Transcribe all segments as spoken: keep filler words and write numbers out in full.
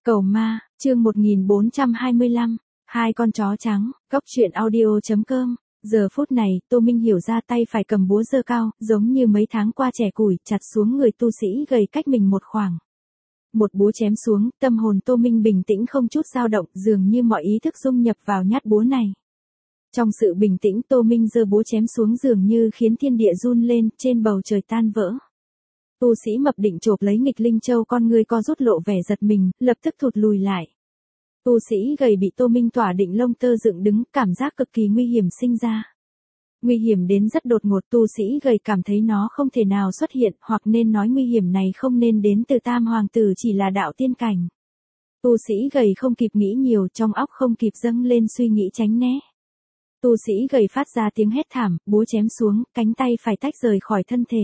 Cầu ma, chương một nghìn bốn trăm hai mươi lăm, hai con chó trắng, góc truyện audio chấm com. Giờ phút này, Tô Minh hiểu ra tay phải cầm búa giơ cao, giống như mấy tháng qua chẻ củi, chặt xuống người tu sĩ gầy cách mình một khoảng. Một búa chém xuống, tâm hồn Tô Minh bình tĩnh không chút dao động, dường như mọi ý thức dung nhập vào nhát búa này. Trong sự bình tĩnh, Tô Minh giơ búa chém xuống dường như khiến thiên địa run lên, trên bầu trời tan vỡ. Tu sĩ mập định chộp lấy nghịch linh châu, con người co rút lộ vẻ giật mình, lập tức thụt lùi lại. Tu sĩ gầy bị Tô Minh tỏa định lông tơ dựng đứng, cảm giác cực kỳ nguy hiểm sinh ra. Nguy hiểm đến rất đột ngột, tu sĩ gầy cảm thấy nó không thể nào xuất hiện, hoặc nên nói nguy hiểm này không nên đến từ Tam Hoàng Tử, chỉ là đạo tiên cảnh. Tu sĩ gầy không kịp nghĩ nhiều, trong óc không kịp dâng lên suy nghĩ tránh né. Tu sĩ gầy phát ra tiếng hét thảm, búa chém xuống, cánh tay phải tách rời khỏi thân thể.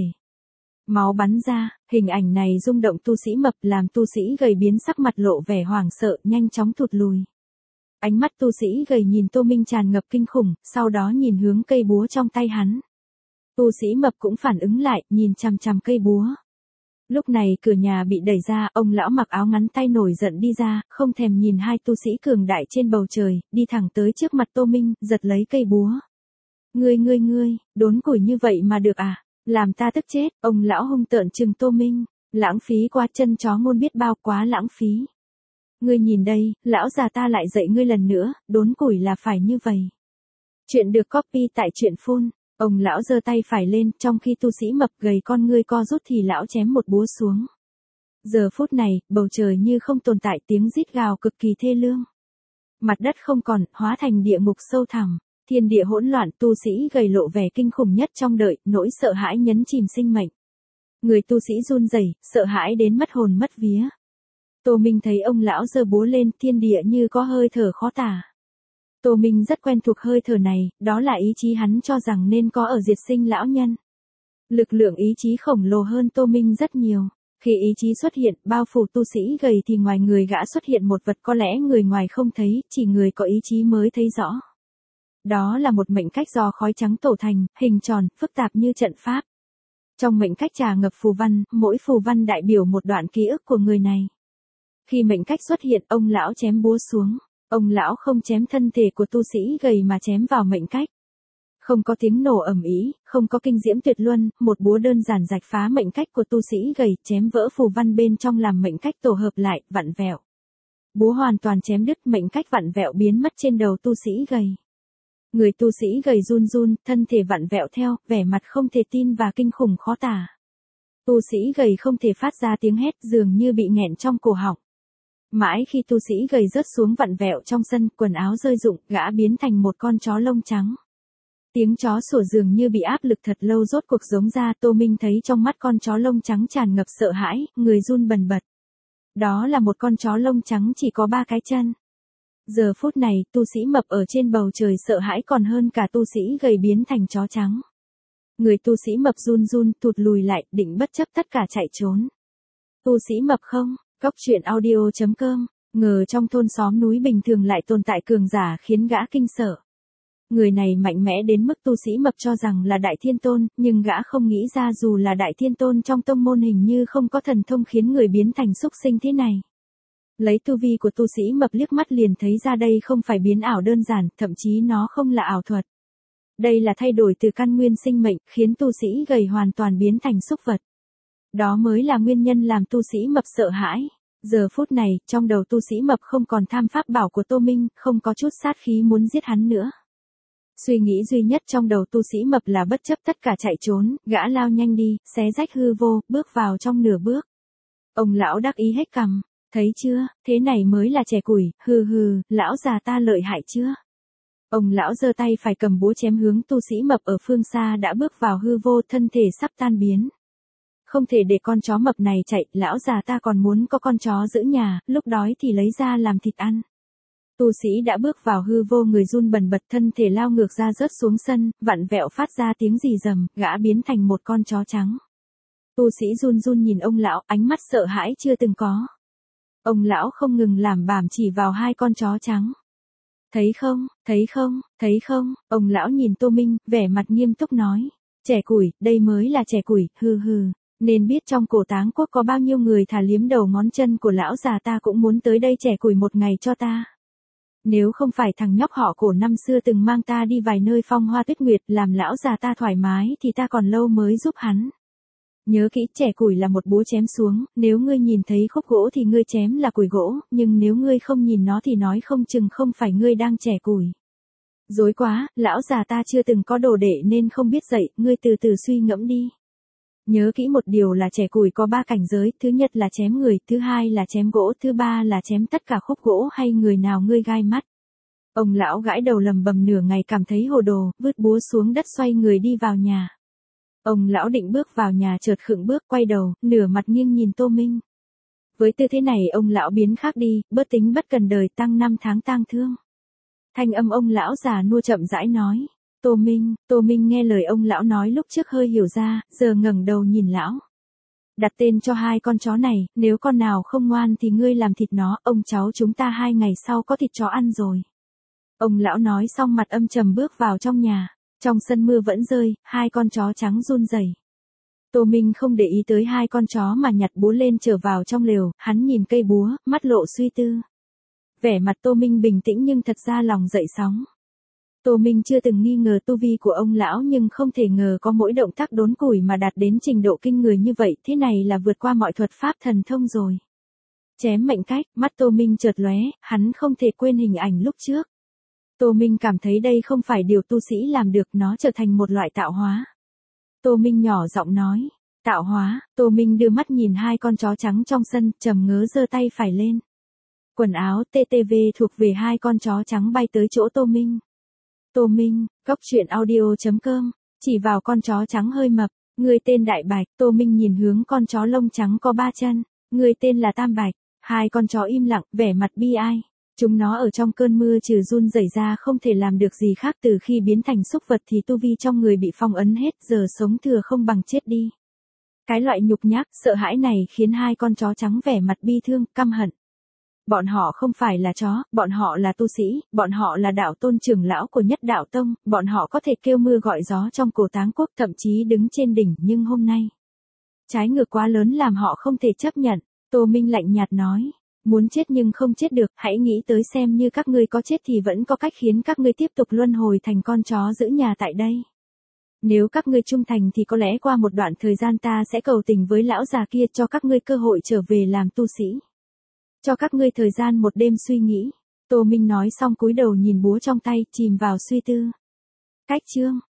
Máu bắn ra, hình ảnh này rung động tu sĩ mập, làm tu sĩ gầy biến sắc mặt lộ vẻ hoảng sợ, nhanh chóng thụt lùi. Ánh mắt tu sĩ gầy nhìn Tô Minh tràn ngập kinh khủng, sau đó nhìn hướng cây búa trong tay hắn. Tu sĩ mập cũng phản ứng lại, nhìn chằm chằm cây búa. Lúc này cửa nhà bị đẩy ra, ông lão mặc áo ngắn tay nổi giận đi ra, không thèm nhìn hai tu sĩ cường đại trên bầu trời, đi thẳng tới trước mặt Tô Minh, giật lấy cây búa. Ngươi ngươi ngươi, đốn củi như vậy mà được à? Làm ta tức chết, ông lão hung tợn trừng Tô Minh, lãng phí quá, chân chó ngôn biết bao, quá lãng phí. Ngươi nhìn đây, lão già ta lại dạy ngươi lần nữa, đốn củi là phải như vậy. Chuyện được copy tại truyện phun, ông lão giơ tay phải lên, trong khi tu sĩ mập gầy con ngươi co rút thì lão chém một búa xuống. Giờ phút này, bầu trời như không tồn tại, tiếng rít gào cực kỳ thê lương. Mặt đất không còn, hóa thành địa ngục sâu thẳm. Thiên địa hỗn loạn, tu sĩ gầy lộ vẻ kinh khủng nhất trong đời, nỗi sợ hãi nhấn chìm sinh mệnh. Người tu sĩ run rẩy, sợ hãi đến mất hồn mất vía. Tô Minh thấy ông lão giơ búa lên, thiên địa như có hơi thở khó tả. Tô Minh rất quen thuộc hơi thở này, đó là ý chí hắn cho rằng nên có ở diệt sinh lão nhân. Lực lượng ý chí khổng lồ hơn Tô Minh rất nhiều. Khi ý chí xuất hiện, bao phủ tu sĩ gầy thì ngoài người gã xuất hiện một vật có lẽ người ngoài không thấy, chỉ người có ý chí mới thấy rõ. Đó là một mệnh cách do khói trắng tổ thành, hình tròn, phức tạp như trận pháp. Trong mệnh cách trà ngập phù văn, mỗi phù văn đại biểu một đoạn ký ức của người này. Khi mệnh cách xuất hiện, ông lão chém búa xuống. Ông lão không chém thân thể của tu sĩ gầy mà chém vào mệnh cách. Không có tiếng nổ ầm ĩ, không có kinh diễm tuyệt luân, một búa đơn giản rạch phá mệnh cách của tu sĩ gầy, chém vỡ phù văn bên trong làm mệnh cách tổ hợp lại, vặn vẹo. Búa hoàn toàn chém đứt, mệnh cách vặn vẹo biến mất trên đầu tu sĩ gầy. Người tu sĩ gầy run run, thân thể vặn vẹo theo, vẻ mặt không thể tin và kinh khủng khó tả. Tu sĩ gầy không thể phát ra tiếng hét, dường như bị nghẹn trong cổ họng. Mãi khi tu sĩ gầy rớt xuống vặn vẹo trong sân, quần áo rơi rụng, gã biến thành một con chó lông trắng. Tiếng chó sủa dường như bị áp lực thật lâu rốt cuộc giống ra. Tô Minh thấy trong mắt con chó lông trắng tràn ngập sợ hãi, người run bần bật. Đó là một con chó lông trắng chỉ có ba cái chân. Giờ phút này, tu sĩ mập ở trên bầu trời sợ hãi còn hơn cả tu sĩ gầy biến thành chó trắng. Người tu sĩ mập run run, thụt lùi lại, định bất chấp tất cả chạy trốn. Tu sĩ mập không, góc truyện audio chấm com, ngờ trong thôn xóm núi bình thường lại tồn tại cường giả khiến gã kinh sợ. Người này mạnh mẽ đến mức tu sĩ mập cho rằng là Đại Thiên Tôn, nhưng gã không nghĩ ra dù là Đại Thiên Tôn trong tông môn hình như không có thần thông khiến người biến thành súc sinh thế này. Lấy tu vi của tu sĩ mập liếc mắt liền thấy ra đây không phải biến ảo đơn giản, thậm chí nó không là ảo thuật. Đây là thay đổi từ căn nguyên sinh mệnh, khiến tu sĩ gầy hoàn toàn biến thành súc vật. Đó mới là nguyên nhân làm tu sĩ mập sợ hãi. Giờ phút này, trong đầu tu sĩ mập không còn tham pháp bảo của Tô Minh, không có chút sát khí muốn giết hắn nữa. Suy nghĩ duy nhất trong đầu tu sĩ mập là bất chấp tất cả chạy trốn, gã lao nhanh đi, xé rách hư vô, bước vào trong nửa bước. Ông lão đắc ý hết cằm. Thấy chưa, thế này mới là trẻ củi, hừ hừ, lão già ta lợi hại chưa? Ông lão giơ tay phải cầm búa chém hướng tu sĩ mập ở phương xa đã bước vào hư vô, thân thể sắp tan biến. Không thể để con chó mập này chạy, lão già ta còn muốn có con chó giữ nhà, lúc đói thì lấy ra làm thịt ăn. Tu sĩ đã bước vào hư vô, người run bần bật, thân thể lao ngược ra rớt xuống sân, vặn vẹo phát ra tiếng rì rầm, gã biến thành một con chó trắng. Tu sĩ run run nhìn ông lão, ánh mắt sợ hãi chưa từng có. Ông lão không ngừng làm bảm chỉ vào hai con chó trắng. Thấy không, thấy không, thấy không, ông lão nhìn Tô Minh, vẻ mặt nghiêm túc nói. Trẻ củi, đây mới là trẻ củi, hừ hừ. Nên biết trong cổ Táng quốc có bao nhiêu người thà liếm đầu ngón chân của lão già ta cũng muốn tới đây chẻ củi một ngày cho ta. Nếu không phải thằng nhóc họ cổ năm xưa từng mang ta đi vài nơi phong hoa tuyết nguyệt làm lão già ta thoải mái thì ta còn lâu mới giúp hắn. Nhớ kỹ, chẻ củi là một búa chém xuống, nếu ngươi nhìn thấy khúc gỗ thì ngươi chém là củi gỗ, nhưng nếu ngươi không nhìn nó thì nói không chừng không phải ngươi đang chẻ củi. Dối quá, lão già ta chưa từng có đồ đệ nên không biết dạy, ngươi từ từ suy ngẫm đi. Nhớ kỹ một điều là chẻ củi có ba cảnh giới, thứ nhất là chém người, thứ hai là chém gỗ, thứ ba là chém tất cả khúc gỗ hay người nào ngươi gai mắt. Ông lão gãi đầu lầm bầm nửa ngày cảm thấy hồ đồ, vứt búa xuống đất xoay người đi vào nhà. Ông lão định bước vào nhà chợt khựng bước quay đầu, nửa mặt nghiêng nhìn Tô Minh. Với tư thế này ông lão biến khác đi, bớt tính bất cần đời tăng năm tháng tang thương. Thanh âm ông lão già nua chậm rãi nói. Tô Minh, Tô Minh nghe lời ông lão nói lúc trước hơi hiểu ra, giờ ngẩng đầu nhìn lão. Đặt tên cho hai con chó này, nếu con nào không ngoan thì ngươi làm thịt nó, ông cháu chúng ta hai ngày sau có thịt chó ăn rồi. Ông lão nói xong mặt âm trầm bước vào trong nhà. Trong sân mưa vẫn rơi, hai con chó trắng run rẩy. Tô Minh không để ý tới hai con chó mà nhặt búa lên trở vào trong lều, hắn nhìn cây búa, mắt lộ suy tư. Vẻ mặt Tô Minh bình tĩnh nhưng thật ra lòng dậy sóng. Tô Minh chưa từng nghi ngờ tu vi của ông lão nhưng không thể ngờ có mỗi động tác đốn củi mà đạt đến trình độ kinh người như vậy, thế này là vượt qua mọi thuật pháp thần thông rồi. Chém mệnh cách, mắt Tô Minh chợt lóe, hắn không thể quên hình ảnh lúc trước. Tô Minh cảm thấy đây không phải điều tu sĩ làm được, nó trở thành một loại tạo hóa. Tô Minh nhỏ giọng nói, tạo hóa. Tô Minh đưa mắt nhìn hai con chó trắng trong sân, trầm ngớ giơ tay phải lên. Quần áo tê tê vê thuộc về hai con chó trắng bay tới chỗ Tô Minh. Tô Minh, góc truyện audio chấm com, chỉ vào con chó trắng hơi mập, người tên Đại Bạch. Tô Minh nhìn hướng con chó lông trắng có ba chân, người tên là Tam Bạch. Hai con chó im lặng, vẻ mặt bi ai. Chúng nó ở trong cơn mưa trừ run rẩy ra không thể làm được gì khác, từ khi biến thành súc vật thì tu vi trong người bị phong ấn hết, giờ sống thừa không bằng chết đi. Cái loại nhục nhác, sợ hãi này khiến hai con chó trắng vẻ mặt bi thương, căm hận. Bọn họ không phải là chó, bọn họ là tu sĩ, bọn họ là đạo tôn trưởng lão của Nhất Đạo Tông, bọn họ có thể kêu mưa gọi gió trong cổ Táng quốc, thậm chí đứng trên đỉnh, nhưng hôm nay trái ngược quá lớn làm họ không thể chấp nhận. Tô Minh lạnh nhạt nói. Muốn chết nhưng không chết được, hãy nghĩ tới xem như các ngươi có chết thì vẫn có cách khiến các ngươi tiếp tục luân hồi thành con chó giữ nhà tại đây. Nếu các ngươi trung thành thì có lẽ qua một đoạn thời gian ta sẽ cầu tình với lão già kia, cho các ngươi cơ hội trở về làm tu sĩ. Cho các ngươi thời gian một đêm suy nghĩ. Tô Minh nói xong cúi đầu nhìn búa trong tay, chìm vào suy tư. Cách chương